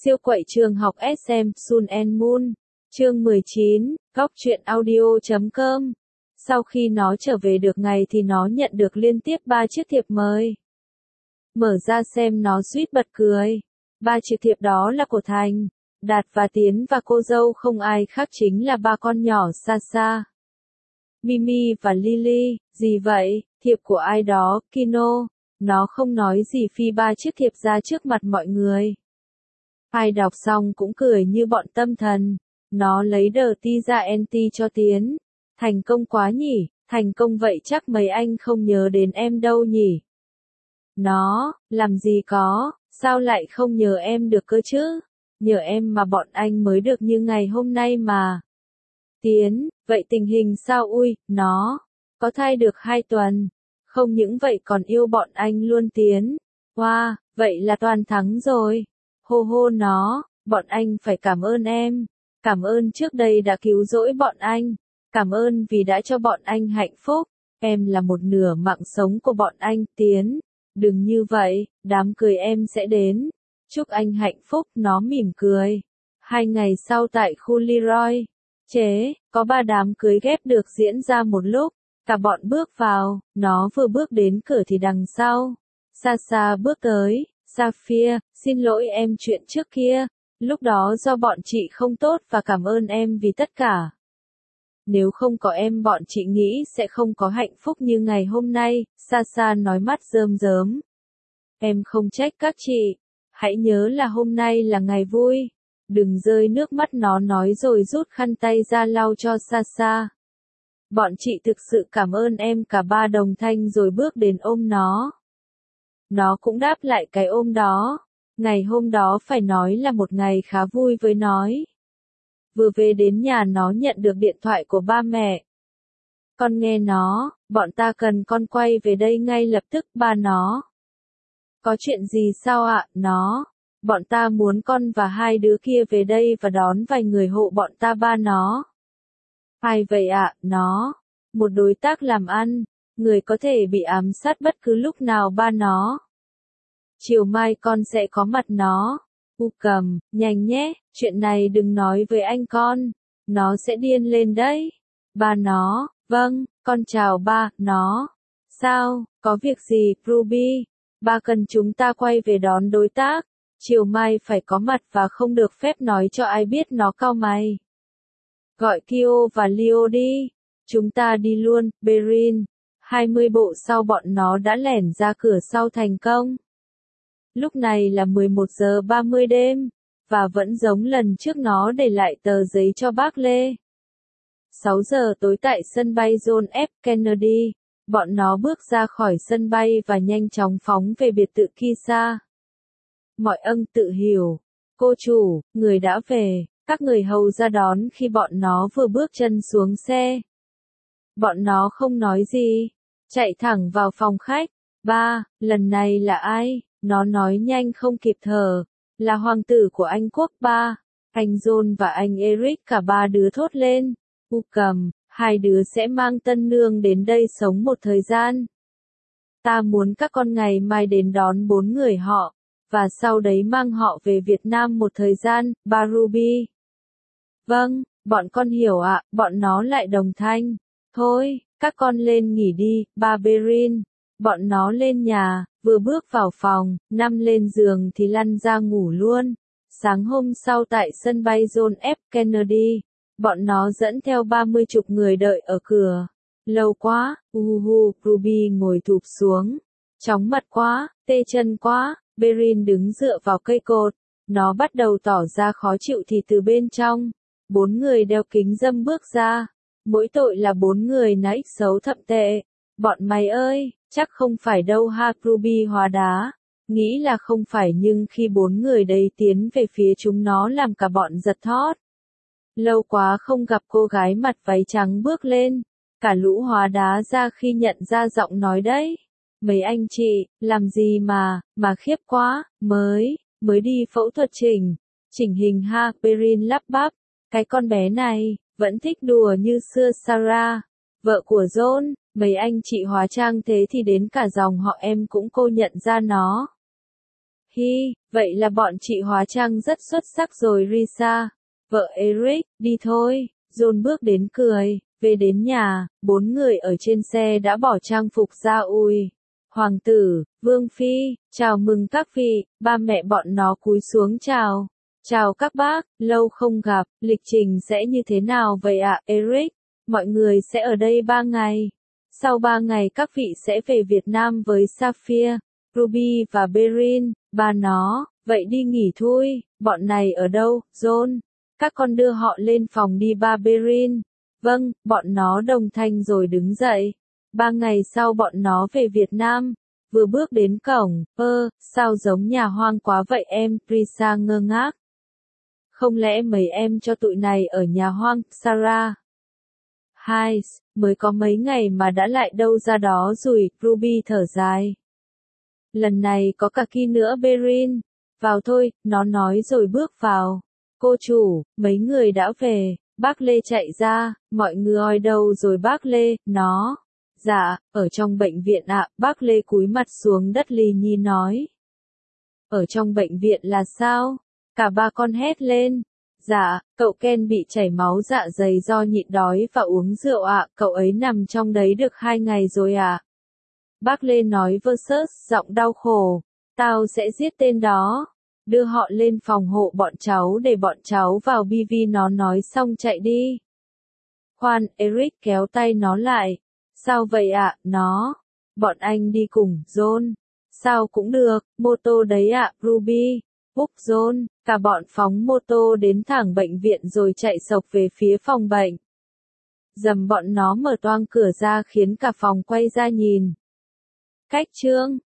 Siêu quậy trường học SM Sun and Moon. Chương 19, góc truyện audio.com. Sau khi nó trở về được ngày thì nó nhận được liên tiếp 3 chiếc thiệp mời. Mở ra xem nó suýt bật cười. 3 chiếc thiệp đó là của Thành, Đạt và Tiến và cô dâu không ai khác chính là 3 con nhỏ Sasa, Mimi và Lily. Gì vậy? Thiệp của ai đó, Kino. Nó không nói gì phi 3 chiếc thiệp ra trước mặt mọi người. Ai đọc xong cũng cười như bọn tâm thần. Nó lấy đờ ti ra NT cho Tiến. Thành công quá nhỉ, thành công vậy chắc mấy anh không nhớ đến em đâu nhỉ. Nó, làm gì có, sao lại không nhớ em được cơ chứ? Nhờ em mà bọn anh mới được như ngày hôm nay mà. Tiến, vậy tình hình sao? Ui, nó có thai được 2 tuần. Không những vậy còn yêu bọn anh luôn Tiến. Wow, vậy là toàn thắng rồi. Hô hô nó, bọn anh phải cảm ơn em. Cảm ơn trước đây đã cứu rỗi bọn anh. Cảm ơn vì đã cho bọn anh hạnh phúc. Em là một nửa mạng sống của bọn anh Tiến. Đừng như vậy, đám cưới em sẽ đến. Chúc anh hạnh phúc, nó mỉm cười. 2 ngày sau tại khu Leroy. Chế, có 3 đám cưới ghép được diễn ra một lúc. Cả bọn bước vào, nó vừa bước đến cửa thì đằng sau. Sasa bước tới. Sapphire, xin lỗi em chuyện trước kia. Lúc đó do bọn chị không tốt và cảm ơn em vì tất cả. Nếu không có em bọn chị nghĩ sẽ không có hạnh phúc như ngày hôm nay, Sasa nói mắt rơm rớm. Em không trách các chị. Hãy nhớ là hôm nay là ngày vui. Đừng rơi nước mắt, nó nói rồi rút khăn tay ra lau cho Sasa. Bọn chị thực sự cảm ơn em, cả 3 đồng thanh rồi bước đến ôm nó. Nó cũng đáp lại cái ôm đó. Ngày hôm đó phải nói là một ngày khá vui với nó. Vừa về đến nhà nó nhận được điện thoại của ba mẹ. Con nghe nó, bọn ta cần con quay về đây ngay lập tức. Ba nó. Có chuyện gì sao ạ? Nó. Bọn ta muốn con và 2 đứa kia về đây và đón vài người hộ bọn ta. Ba nó. Ai vậy ạ? Nó. Một đối tác làm ăn. Người có thể bị ám sát bất cứ lúc nào. Ba nó. Chiều mai con sẽ có mặt nó. Cầm, nhanh nhé, chuyện này đừng nói với anh con. Nó sẽ điên lên đấy. Ba nó, vâng, con chào ba, nó. Sao, có việc gì, Ruby? Ba cần chúng ta quay về đón đối tác. Chiều mai phải có mặt và không được phép nói cho ai biết. Nó cau mày. Gọi Kyo và Leo đi. Chúng ta đi luôn, Berin. 20 bộ sau bọn nó đã lẻn ra cửa sau thành công. Lúc này là 11 giờ 30 đêm, và vẫn giống lần trước nó để lại tờ giấy cho bác Lê. 6 giờ tối tại sân bay John F. Kennedy, bọn nó bước ra khỏi sân bay và nhanh chóng phóng về biệt thự Kisa. Mọi ân tự hiểu. Cô chủ, người đã về, các người hầu ra đón khi bọn nó vừa bước chân xuống xe. Bọn nó không nói gì, chạy thẳng vào phòng khách. Ba, lần này là ai? Nó nói nhanh không kịp thở. Là hoàng tử của Anh Quốc. Ba. Anh John và anh Eric, cả 3 đứa thốt lên. Cầm, 2 đứa sẽ mang tân nương đến đây sống một thời gian. Ta muốn các con ngày mai đến đón 4 người họ, và sau đấy mang họ về Việt Nam một thời gian. Ba Ruby. Vâng, bọn con hiểu ạ. Bọn nó lại đồng thanh. Thôi, các con lên nghỉ đi. Ba Berin. Bọn nó lên nhà, vừa bước vào phòng, nằm lên giường thì lăn ra ngủ luôn. Sáng hôm sau tại sân bay John F. Kennedy, bọn nó dẫn theo 30 chục người đợi ở cửa. Lâu quá, Ruby ngồi thụp xuống. Chóng mặt quá, tê chân quá, Berin đứng dựa vào cây cột. Nó bắt đầu tỏ ra khó chịu thì từ bên trong, 4 người đeo kính râm bước ra. Mỗi tội là 4 người nãy xấu thậm tệ. Bọn mày ơi! Chắc không phải đâu ha. Ruby hóa đá. Nghĩ là không phải nhưng khi 4 người đấy tiến về phía chúng nó làm cả bọn giật thót. Lâu quá không gặp cô gái mặt váy trắng bước lên. Cả lũ hóa đá ra khi nhận ra giọng nói đấy. Mấy anh chị, làm gì mà khiếp quá, mới đi phẫu thuật chỉnh hình ha. Berin lắp bắp. Cái con bé này, vẫn thích đùa như xưa. Sarah, vợ của John. Mấy anh chị hóa trang thế thì đến cả dòng họ em cũng cô nhận ra nó. Hi, vậy là bọn chị hóa trang rất xuất sắc rồi Risa. Vợ Eric, đi thôi. John bước đến cười, về đến nhà, 4 người ở trên xe đã bỏ trang phục ra ui. Hoàng tử, Vương Phi, chào mừng các vị, ba mẹ bọn nó cúi xuống chào. Chào các bác, lâu không gặp, lịch trình sẽ như thế nào vậy ạ, Eric? Mọi người sẽ ở đây 3 ngày. Sau 3 ngày các vị sẽ về Việt Nam với Sapphire, Ruby và Berin, ba nó, vậy đi nghỉ thôi, bọn này ở đâu, John? Các con đưa họ lên phòng đi ba Berin. Vâng, bọn nó đồng thanh rồi đứng dậy. 3 ngày sau bọn nó về Việt Nam. Vừa bước đến cổng, sao giống nhà hoang quá vậy em, Risa ngơ ngác. Không lẽ mấy em cho tụi này ở nhà hoang, Sarah? Hai, mới có mấy ngày mà đã lại đâu ra đó rồi, Ruby thở dài. Lần này có cả Ki nữa Berin. Vào thôi, nó nói rồi bước vào. Cô chủ, mấy người đã về, bác Lê chạy ra, mọi người đâu rồi bác Lê, nó. Dạ, ở trong bệnh viện ạ, bác Lê cúi mặt xuống đất lì nhi nói. Ở trong bệnh viện là sao? Cả ba con hét lên. Dạ, cậu Ken bị chảy máu dạ dày do nhịn đói và uống rượu ạ, cậu ấy nằm trong đấy được 2 ngày rồi ạ. Bác Lê nói versus, giọng đau khổ. Tao sẽ giết tên đó. Đưa họ lên phòng hộ bọn cháu để bọn cháu vào BV nó nói xong chạy đi. Khoan, Eric kéo tay nó lại. Sao vậy ạ, nó? Bọn anh đi cùng, John. Sao cũng được, mô tô đấy ạ, Ruby. Book John, cả bọn phóng mô tô đến thẳng bệnh viện rồi chạy sộc về phía phòng bệnh. Dầm bọn nó mở toang cửa ra khiến cả phòng quay ra nhìn. Cách chương